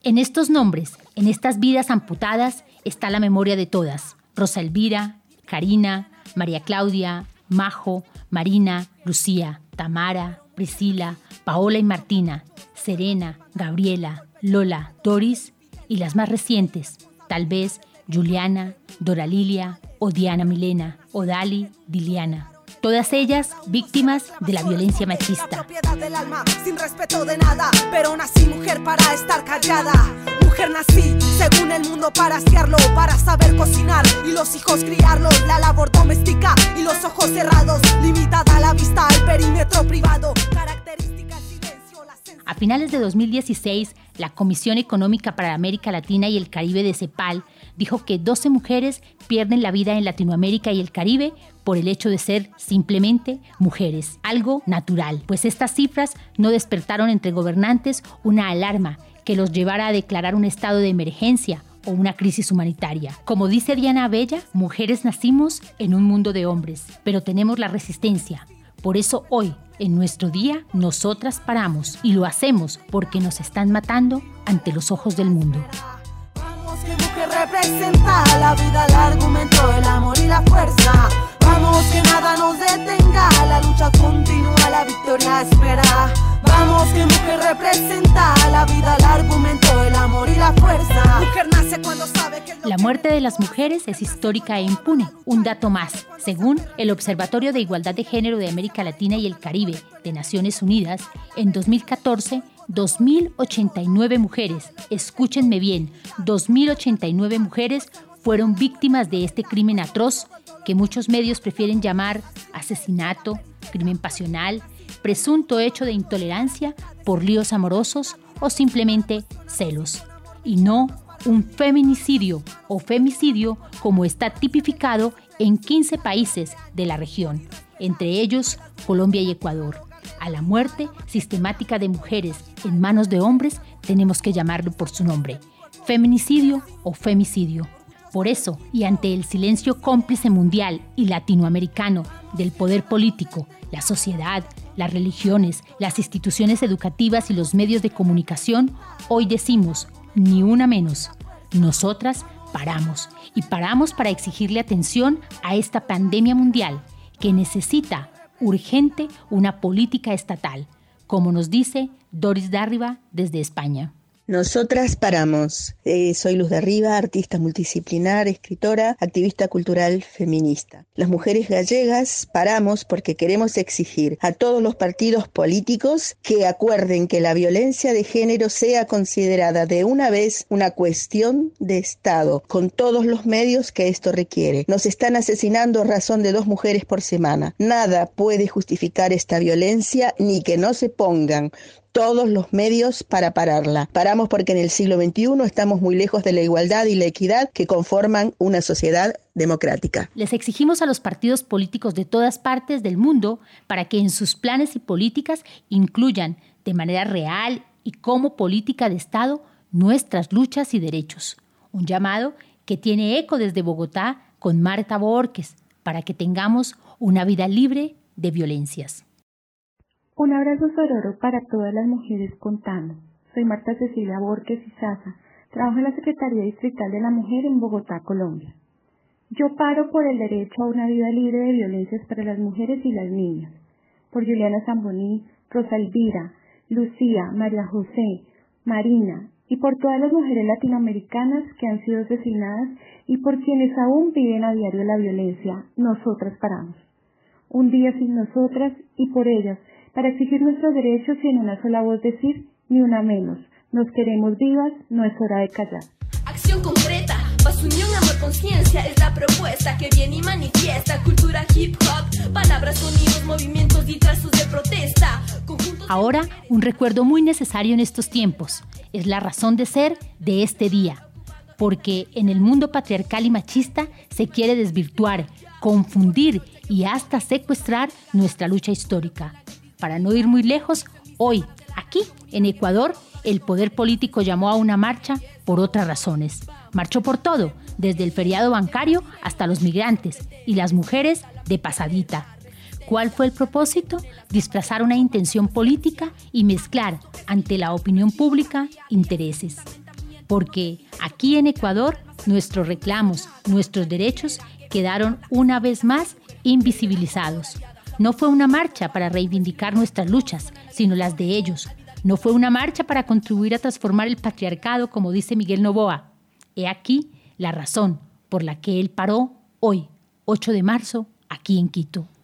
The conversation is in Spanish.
En estos nombres, en estas vidas amputadas, está la memoria de todas. Rosa Elvira, Karina, María Claudia, Majo, Marina, Lucía, Tamara, Priscila, Paola y Martina, Serena, Gabriela, Lola, Doris y las más recientes, tal vez Juliana, Dora Lilia o Diana Milena o Dali, Diliana. Todas ellas víctimas de la violencia machista. Del alma, sin respeto de nada, pero nací mujer para estar callada. Mujer nací, según el mundo, para asearlo, para saber cocinar y los hijos criarlos. La labor doméstica y los ojos cerrados, limitada la vista al perímetro privado. Característica, silencio, la sensación. A finales de 2016, la Comisión Económica para América Latina y el Caribe de CEPAL dijo que 12 mujeres pierden la vida en Latinoamérica y el Caribe por el hecho de ser simplemente mujeres, algo natural, pues estas cifras no despertaron entre gobernantes una alarma que los llevara a declarar un estado de emergencia o una crisis humanitaria. Como dice Diana Abella, mujeres nacimos en un mundo de hombres, pero tenemos la resistencia. Por eso hoy, en nuestro día, nosotras paramos y lo hacemos porque nos están matando ante los ojos del mundo. Vamos, que mujer representa la vida, el argumento, el amor y la fuerza. Vamos, que nada nos detenga, la lucha continúa, la victoria espera. Vamos, que mujer representa la vida, el argumento, el amor y la fuerza. Mujer nace cuando sabe que la muerte de las mujeres es histórica e impune. Un dato más, según el Observatorio de Igualdad de Género de América Latina y el Caribe de Naciones Unidas, en 2014, 2.089 mujeres, escúchenme bien, 2.089 mujeres fueron víctimas de este crimen atroz que muchos medios prefieren llamar asesinato, crimen pasional, presunto hecho de intolerancia por líos amorosos o simplemente celos, y no un feminicidio o femicidio como está tipificado en 15 países de la región, entre ellos Colombia y Ecuador. A la muerte sistemática de mujeres en manos de hombres tenemos que llamarlo por su nombre, feminicidio o femicidio. Por eso, y ante el silencio cómplice mundial y latinoamericano del poder político, la sociedad, las religiones, las instituciones educativas y los medios de comunicación, hoy decimos, ni una menos. Nosotras paramos, y paramos para exigirle atención a esta pandemia mundial que necesita urgente una política estatal, como nos dice Doris Darriba desde España. Nosotras paramos. Soy Luz Darriba, artista multidisciplinar, escritora, activista cultural feminista. Las mujeres gallegas paramos porque queremos exigir a todos los partidos políticos que acuerden que la violencia de género sea considerada de una vez una cuestión de Estado, con todos los medios que esto requiere. Nos están asesinando a razón de 2 mujeres por semana. Nada puede justificar esta violencia ni que no se pongan todos los medios para pararla. Paramos porque en el siglo XXI estamos muy lejos de la igualdad y la equidad que conforman una sociedad democrática. Les exigimos a los partidos políticos de todas partes del mundo para que en sus planes y políticas incluyan de manera real y como política de Estado nuestras luchas y derechos. Un llamado que tiene eco desde Bogotá con Marta Borges para que tengamos una vida libre de violencias. Un abrazo sororo para todas las mujeres contando. Soy Marta Cecilia Borges Izaza. Trabajo en la Secretaría Distrital de la Mujer en Bogotá, Colombia. Yo paro por el derecho a una vida libre de violencias para las mujeres y las niñas. Por Juliana Zamboní, Rosa Elvira, Lucía, María José, Marina y por todas las mujeres latinoamericanas que han sido asesinadas y por quienes aún viven a diario la violencia. Nosotras paramos. Un día sin nosotras y por ellas, para exigir nuestros derechos y en una sola voz decir, ni una menos. Nos queremos vivas, no es hora de callar. Acción concreta, paz, unión, amor, conciencia es la propuesta que viene y manifiesta. Cultura hip hop, palabras, sonidos, movimientos y trazos de protesta. Ahora, un recuerdo muy necesario en estos tiempos. Es la razón de ser de este día. Porque en el mundo patriarcal y machista se quiere desvirtuar, confundir y hasta secuestrar nuestra lucha histórica. Para no ir muy lejos, hoy, aquí, en Ecuador, el poder político llamó a una marcha por otras razones. Marchó por todo, desde el feriado bancario hasta los migrantes y las mujeres de pasadita. ¿Cuál fue el propósito? Disfrazar una intención política y mezclar ante la opinión pública intereses. porque aquí en Ecuador nuestros reclamos, nuestros derechos quedaron una vez más invisibilizados. No fue una marcha para reivindicar nuestras luchas, sino las de ellos. No fue una marcha para contribuir a transformar el patriarcado, como dice Miguel Noboa. He aquí la razón por la que él paró hoy, 8 de marzo, aquí en Quito.